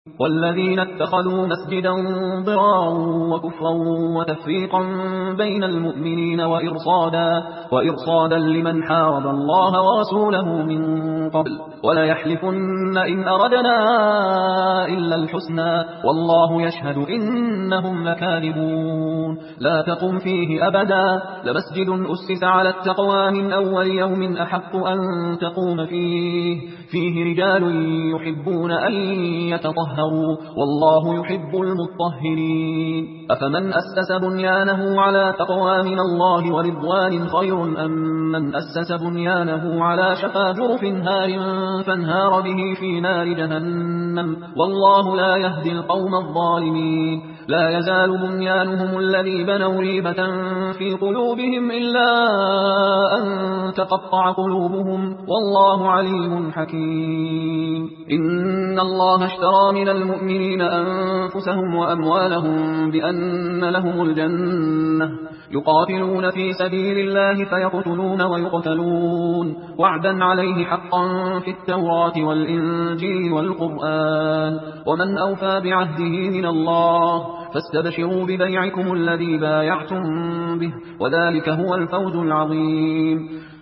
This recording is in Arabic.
والذين اتخذوا مسجدا ضرارا وكفرا وتفريقا بين المؤمنين وإرصادا لمن حارب الله ورسوله من قبل ولا يحلفن إن أردنا إلا الحسنى والله يشهد إنهم لكاذبون لا تقم فيه أبدا لمسجد أسس على التقوى من أول يوم أحق أن تقوم فيه رجال يحبون أن يتطهروا والله يحب المطهرين أفمن أسس بنيانه على تقوى من الله ورضوان خير أم من أسس بنيانه على شفا جرف هار فانهار به في نار جهنم والله لا يهدي القوم الظالمين لا يزال بنيانهم الذي بنوا ريبة في قلوبهم إلا أن تقطع قلوبهم والله عليم حكيم إن الله اشترى من المؤمنين أنفسهم وأموالهم بأن لهم الجنة يقاتلون في سبيل الله فيقتلون ويقتلون وعدا عليه حقا في التوراة والإنجيل والقرآن ومن أوفى بعهده من الله فاستبشروا ببيعكم الذي بايعتم به وذلك هو الفوز العظيم